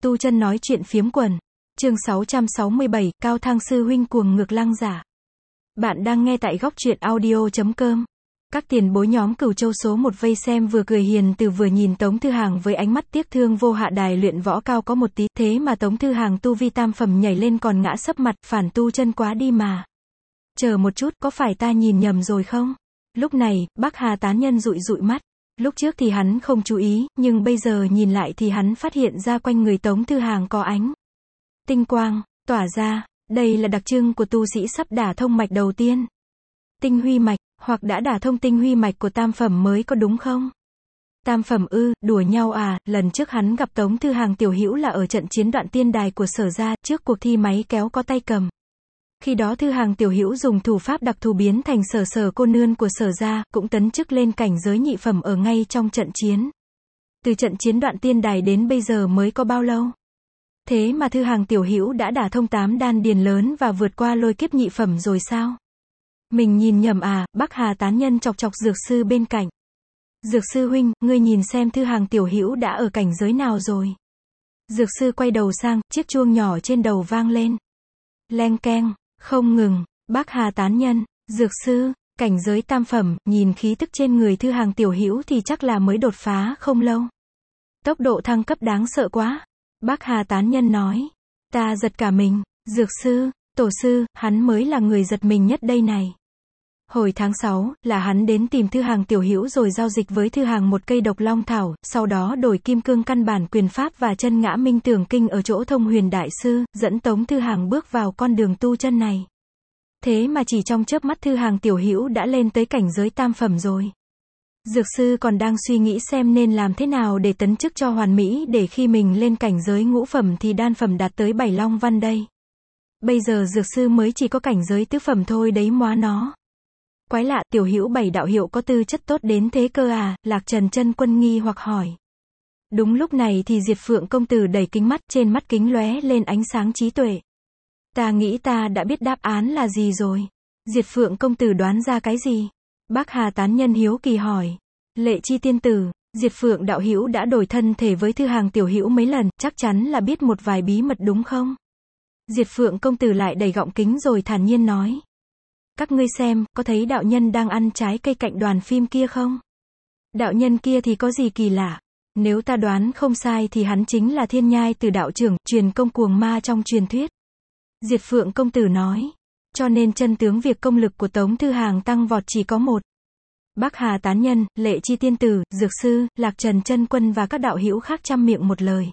Tu Chân nói chuyện phiếm quần. Chương 667, Cao Thang sư huynh cuồng ngược lăng giả. Bạn đang nghe tại góc truyện audio.com. Các tiền bối nhóm Cửu Châu số 1 vây xem vừa cười hiền từ vừa nhìn Tống Thư Hàng với ánh mắt tiếc thương vô hạ. Đài luyện võ cao có một tí, thế mà Tống Thư Hàng tu vi tam phẩm nhảy lên còn ngã sấp mặt, phản tu chân quá đi mà. Chờ một chút, có phải ta nhìn nhầm rồi không? Lúc này, Bắc Hà tán nhân dụi dụi mắt. Lúc trước thì hắn không chú ý, nhưng bây giờ nhìn lại thì hắn phát hiện ra quanh người Tống Thư Hàng có ánh tinh quang tỏa ra. Đây là đặc trưng của tu sĩ sắp đả thông mạch đầu tiên. Tinh huy mạch, hoặc đã đả thông tinh huy mạch của tam phẩm mới có đúng không? Tam phẩm ư, đùa nhau à, lần trước hắn gặp Tống Thư Hàng tiểu hữu là ở trận chiến Đoạn Tiên Đài của Sở gia, trước cuộc thi máy kéo có tay cầm. Khi đó Thư Hàng tiểu hữu dùng thủ pháp đặc thù biến thành Sở cô nương của Sở gia, cũng tấn chức lên cảnh giới nhị phẩm ở ngay trong trận chiến. Từ trận chiến Đoạn Tiên Đài đến bây giờ mới có bao lâu? Thế mà Thư Hàng tiểu hữu đã đả thông 8 đan điền lớn và vượt qua lôi kiếp nhị phẩm rồi sao? Mình nhìn nhầm à? Bắc Hà tán nhân chọc chọc Dược sư bên cạnh. Dược sư huynh, ngươi nhìn xem Thư Hàng tiểu hữu đã ở cảnh giới nào rồi? Dược sư quay đầu sang, chiếc chuông nhỏ trên đầu vang lên. Leng keng, không ngừng. Bắc Hà tán nhân, Dược sư, cảnh giới tam phẩm, nhìn khí tức trên người Thư Hàng tiểu hữu thì chắc là mới đột phá không lâu. Tốc độ thăng cấp đáng sợ quá. Bắc Hà tán nhân nói. Ta giật cả mình. Dược sư, tổ sư, hắn mới là người giật mình nhất đây này. Hồi tháng 6, là hắn đến tìm Thư Hàng tiểu hữu rồi giao dịch với Thư Hàng một cây độc long thảo, sau đó đổi kim cương căn bản quyền pháp và chân ngã minh tưởng kinh ở chỗ Thông Huyền đại sư, dẫn Tống Thư Hàng bước vào con đường tu chân này. Thế mà chỉ trong chớp mắt Thư Hàng tiểu hữu đã lên tới cảnh giới tam phẩm rồi. Dược sư còn đang suy nghĩ xem nên làm thế nào để tấn chức cho hoàn mỹ, để khi mình lên cảnh giới ngũ phẩm thì đan phẩm đạt tới 7 long văn đây. Bây giờ dược sư mới chỉ có cảnh giới tứ phẩm thôi đấy móa nó. Quái lạ, tiểu hữu Bảy đạo hiệu có tư chất tốt đến thế cơ à? Lạc Trần chân quân nghi hoặc hỏi. Đúng lúc này thì Diệt Phượng công tử đẩy kính mắt, trên mắt kính lóe lên ánh sáng trí tuệ. Ta nghĩ ta đã biết đáp án là gì rồi. Diệt Phượng công tử đoán ra cái gì? Bắc Hà tán nhân hiếu kỳ hỏi. Lệ Chi tiên tử, Diệt Phượng đạo hữu đã đổi thân thể với Thư Hàng tiểu hữu mấy lần, chắc chắn là biết một vài bí mật đúng không? Diệt Phượng công tử lại đẩy gọng kính rồi thản nhiên nói. Các ngươi xem, có thấy đạo nhân đang ăn trái cây cạnh đoàn phim kia không? Đạo nhân kia thì có gì kỳ lạ? Nếu ta đoán không sai thì hắn chính là Thiên Nhai Tử đạo trưởng, truyền công cuồng ma trong truyền thuyết. Diệt Phượng công tử nói. Cho nên chân tướng việc công lực của Tống Thư Hàng tăng vọt chỉ có một. Bắc Hà tán nhân, Lệ Chi tiên tử, Dược sư, Lạc Trần chân quân và các đạo hữu khác trăm miệng một lời.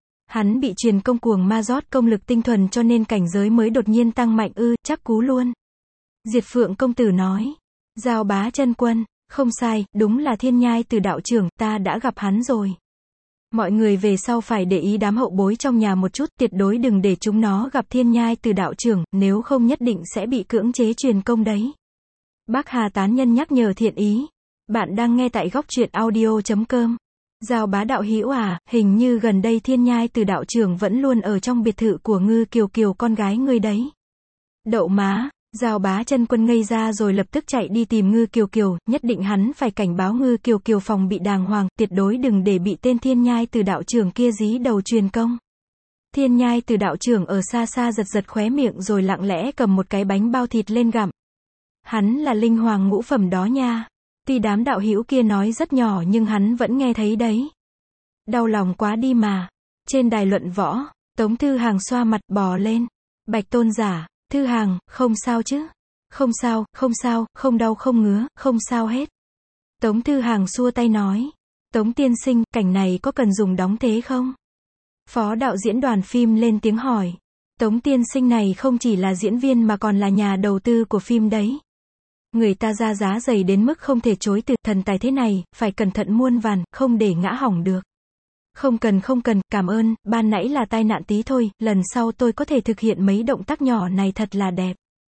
Hắn bị truyền công cuồng ma rót công lực tinh thuần cho nên cảnh giới mới đột nhiên tăng mạnh ư? Chắc cú luôn. Diệt Phượng công tử nói. Giao Bá chân quân, không sai, đúng là Thiên Nhai Tử đạo trưởng, ta đã gặp hắn rồi. Mọi người về sau phải để ý đám hậu bối trong nhà một chút, tuyệt đối đừng để chúng nó gặp Thiên Nhai Tử đạo trưởng, nếu không nhất định sẽ bị cưỡng chế truyền công đấy. Bắc Hà tán nhân nhắc nhở thiện ý. Bạn đang nghe tại góc truyện audio.com. Giao Bá đạo hữu à, hình như gần đây Thiên Nhai Tử đạo trưởng vẫn luôn ở trong biệt thự của Ngư Kiều Kiều con gái ngươi đấy. Đậu má. Giao Bá chân quân ngây ra rồi lập tức chạy đi tìm Ngư Kiều Kiều, nhất định hắn phải cảnh báo Ngư Kiều Kiều phòng bị đàng hoàng, tuyệt đối đừng để bị tên Thiên Nhai Tử đạo trưởng kia dí đầu truyền công. Thiên Nhai Tử đạo trưởng ở xa xa giật giật khóe miệng rồi lặng lẽ cầm một cái bánh bao thịt lên gặm. Hắn là linh hoàng ngũ phẩm đó nha. Tuy đám đạo hữu kia nói rất nhỏ nhưng hắn vẫn nghe thấy đấy. Đau lòng quá đi mà. Trên đài luận võ, Tống Thư Hàng xoa mặt bò lên. Bạch tôn giả. Thư Hàng, không sao chứ? Không sao, không sao, không đau không ngứa, không sao hết. Tống Thư Hàng xua tay nói. Tống tiên sinh, cảnh này có cần dùng đóng thế không? Phó đạo diễn đoàn phim lên tiếng hỏi. Tống tiên sinh này không chỉ là diễn viên mà còn là nhà đầu tư của phim đấy. Người ta ra giá dày đến mức không thể chối từ, thần tài thế này, phải cẩn thận muôn vàn, không để ngã hỏng được. Không cần, cảm ơn, ban nãy là tai nạn tí thôi, lần sau tôi có thể thực hiện mấy động tác nhỏ này thật là đẹp.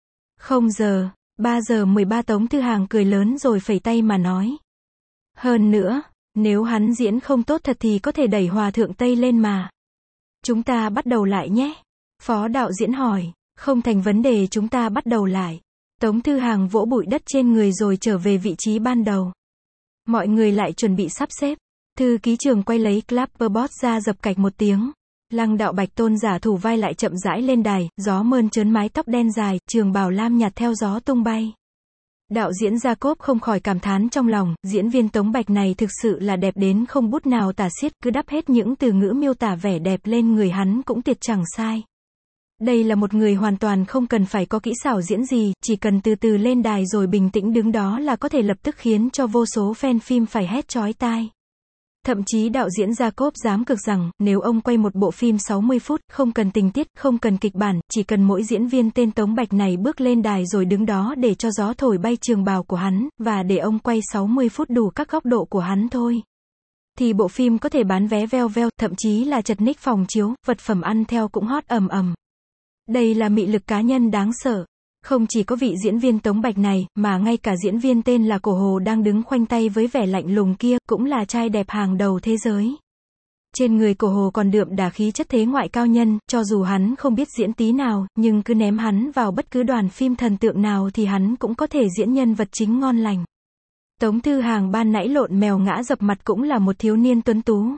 3:13 Tống Thư Hàng cười lớn rồi phẩy tay mà nói. Hơn nữa, nếu hắn diễn không tốt thật thì có thể đẩy Hòa Thượng Tây lên mà. Chúng ta bắt đầu lại nhé. Phó đạo diễn hỏi. Không thành vấn đề, chúng ta bắt đầu lại. Tống Thư Hàng vỗ bụi đất trên người rồi trở về vị trí ban đầu. Mọi người lại chuẩn bị sắp xếp. Thư ký trường quay lấy clapperbot ra dập cạch một tiếng. Lăng đạo Bạch Tôn giả thủ vai lại chậm rãi lên đài, gió mơn trớn mái tóc đen dài, trường bào lam nhạt theo gió tung bay. Đạo diễn Jacob không khỏi cảm thán trong lòng, diễn viên Tống Bạch này thực sự là đẹp đến không bút nào tả xiết, cứ đắp hết những từ ngữ miêu tả vẻ đẹp lên người hắn cũng tuyệt chẳng sai. Đây là một người hoàn toàn không cần phải có kỹ xảo diễn gì, chỉ cần từ từ lên đài rồi bình tĩnh đứng đó là có thể lập tức khiến cho vô số fan phim phải hét chói tai. Thậm chí đạo diễn Jacob dám cược rằng, nếu ông quay một bộ phim 60 phút, không cần tình tiết, không cần kịch bản, chỉ cần mỗi diễn viên tên Tống Bạch này bước lên đài rồi đứng đó để cho gió thổi bay trường bào của hắn, và để ông quay 60 phút đủ các góc độ của hắn thôi, thì bộ phim có thể bán vé veo veo, thậm chí là chật ních phòng chiếu, vật phẩm ăn theo cũng hot ầm ầm. Đây là mị lực cá nhân đáng sợ. Không chỉ có vị diễn viên Tống Bạch này, mà ngay cả diễn viên tên là Cổ Hồ đang đứng khoanh tay với vẻ lạnh lùng kia, cũng là trai đẹp hàng đầu thế giới. Trên người Cổ Hồ còn đượm đà khí chất thế ngoại cao nhân, cho dù hắn không biết diễn tí nào, nhưng cứ ném hắn vào bất cứ đoàn phim thần tượng nào thì hắn cũng có thể diễn nhân vật chính ngon lành. Tống Thư Hàng ban nãy lộn mèo ngã dập mặt cũng là một thiếu niên tuấn tú.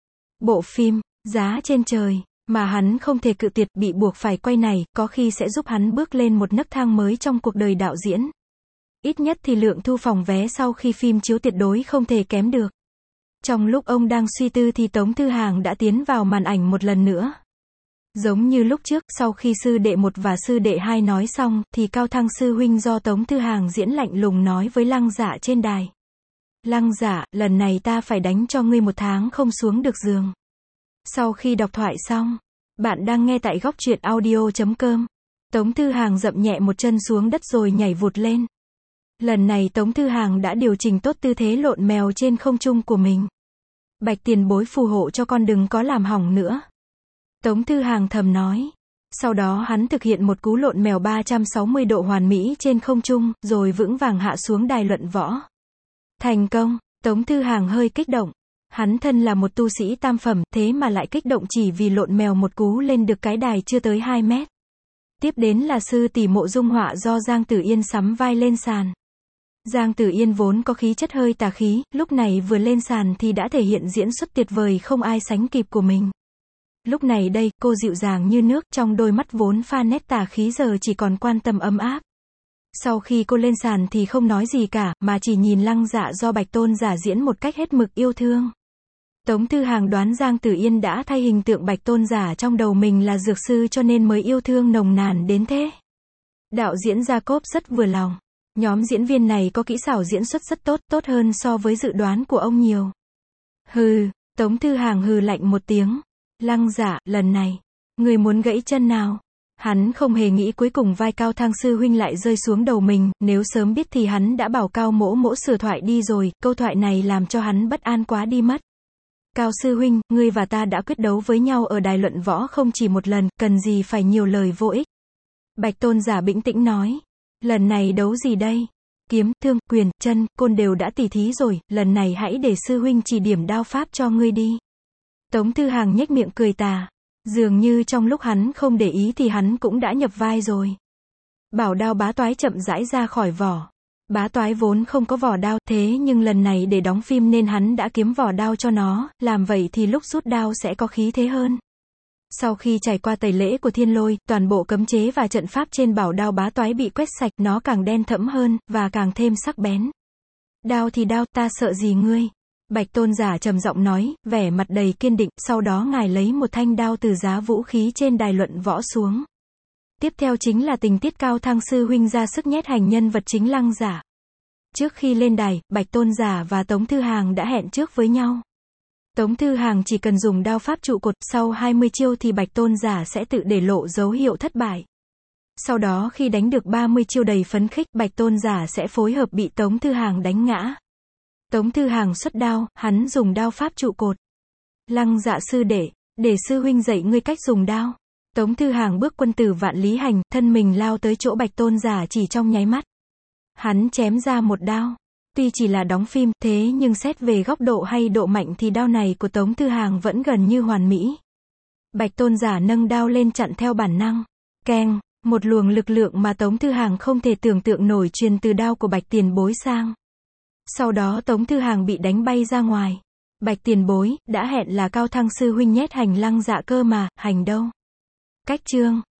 Bộ phim, Giá trên trời, mà hắn không thể cự tuyệt, bị buộc phải quay này, có khi sẽ giúp hắn bước lên một nấc thang mới trong cuộc đời đạo diễn. Ít nhất thì lượng thu phòng vé sau khi phim chiếu tuyệt đối không thể kém được. Trong lúc ông đang suy tư thì Tống Thư Hàng đã tiến vào màn ảnh một lần nữa. Giống như lúc trước, sau khi sư đệ 1 và sư đệ 2 nói xong, thì Cao Thăng sư huynh do Tống Thư Hàng diễn lạnh lùng nói với Lăng Dạ trên đài. Lăng Dạ, lần này ta phải đánh cho ngươi 1 tháng không xuống được giường. Sau khi đọc thoại xong, bạn đang nghe tại góc truyện audio.com. Tống Thư Hàng dậm nhẹ một chân xuống đất rồi nhảy vụt lên. Lần này Tống Thư Hàng đã điều chỉnh tốt tư thế lộn mèo trên không trung của mình. Bạch tiền bối phù hộ cho con đừng có làm hỏng nữa. Tống Thư Hàng thầm nói. Sau đó hắn thực hiện một cú lộn mèo 360 độ hoàn mỹ trên không trung, rồi vững vàng hạ xuống đài luận võ. Thành công, Tống Thư Hàng hơi kích động. Hắn thân là một tu sĩ tam phẩm, thế mà lại kích động chỉ vì lộn mèo một cú lên được cái đài chưa tới 2 mét. Tiếp đến là sư tỷ Mộ Dung Họa do Giang Tử Yên sắm vai lên sàn. Giang Tử Yên vốn có khí chất hơi tà khí, lúc này vừa lên sàn thì đã thể hiện diễn xuất tuyệt vời không ai sánh kịp của mình. Lúc này đây, cô dịu dàng như nước, trong đôi mắt vốn pha nét tà khí giờ chỉ còn quan tâm ấm áp. Sau khi cô lên sàn thì không nói gì cả, mà chỉ nhìn Lăng Dạ do Bạch Tôn giả diễn một cách hết mực yêu thương. Tống Thư Hàng đoán Giang Tử Yên đã thay hình tượng Bạch Tôn giả trong đầu mình là dược sư cho nên mới yêu thương nồng nàn đến thế. Đạo diễn Jacob rất vừa lòng. Nhóm diễn viên này có kỹ xảo diễn xuất rất tốt, tốt hơn so với dự đoán của ông nhiều. Hừ, Tống Thư Hàng hừ lạnh một tiếng. Lăng Dạ, lần này, người muốn gãy chân nào? Hắn không hề nghĩ cuối cùng vai Cao Thăng sư huynh lại rơi xuống đầu mình, nếu sớm biết thì hắn đã bảo Cao Mỗ Mỗ sửa thoại đi rồi, câu thoại này làm cho hắn bất an quá đi mất. Cao sư huynh, ngươi và ta đã quyết đấu với nhau ở đài luận võ không chỉ một lần, cần gì phải nhiều lời vô ích. Bạch Tôn giả bĩnh tĩnh nói. Lần này đấu gì đây? Kiếm, thương, quyền, chân, côn đều đã tỉ thí rồi, lần này hãy để sư huynh chỉ điểm đao pháp cho ngươi đi. Tống Thư Hàng nhếch miệng cười tà. Dường như trong lúc hắn không để ý thì hắn cũng đã nhập vai rồi. Bảo đao bá toái chậm rãi ra khỏi vỏ. Bá toái vốn không có vỏ đao, thế nhưng lần này để đóng phim nên hắn đã kiếm vỏ đao cho nó, làm vậy thì lúc rút đao sẽ có khí thế hơn. Sau khi trải qua tẩy lễ của thiên lôi, toàn bộ cấm chế và trận pháp trên bảo đao bá toái bị quét sạch, nó càng đen thẫm hơn, và càng thêm sắc bén. Đao thì đao, ta sợ gì ngươi? Bạch Tôn giả trầm giọng nói, vẻ mặt đầy kiên định, sau đó ngài lấy một thanh đao từ giá vũ khí trên đài luận võ xuống. Tiếp theo chính là tình tiết Cao Thăng sư huynh ra sức nhét hành nhân vật chính Lăng Giả. Trước khi lên đài, Bạch Tôn giả và Tống Thư Hàng đã hẹn trước với nhau. Tống Thư Hàng chỉ cần dùng đao pháp trụ cột, sau 20 chiêu thì Bạch Tôn giả sẽ tự để lộ dấu hiệu thất bại. Sau đó khi đánh được 30 chiêu đầy phấn khích, Bạch Tôn giả sẽ phối hợp bị Tống Thư Hàng đánh ngã. Tống Thư Hàng xuất đao, hắn dùng đao pháp trụ cột. Lăng Dạ sư đệ, để sư huynh dạy ngươi cách dùng đao. Tống Thư Hàng bước quân tử vạn lý hành, thân mình lao tới chỗ Bạch Tôn giả chỉ trong nháy mắt. Hắn chém ra một đao. Tuy chỉ là đóng phim, thế nhưng xét về góc độ hay độ mạnh thì đao này của Tống Thư Hàng vẫn gần như hoàn mỹ. Bạch Tôn giả nâng đao lên chặn theo bản năng. Keng, một luồng lực lượng mà Tống Thư Hàng không thể tưởng tượng nổi truyền từ đao của Bạch tiền bối sang. Sau đó Tống Thư Hàng bị đánh bay ra ngoài. Bạch tiền bối, đã hẹn là Cao Thăng sư huynh nhét hành Lăng Dạ cơ mà, hành đâu? Cách chương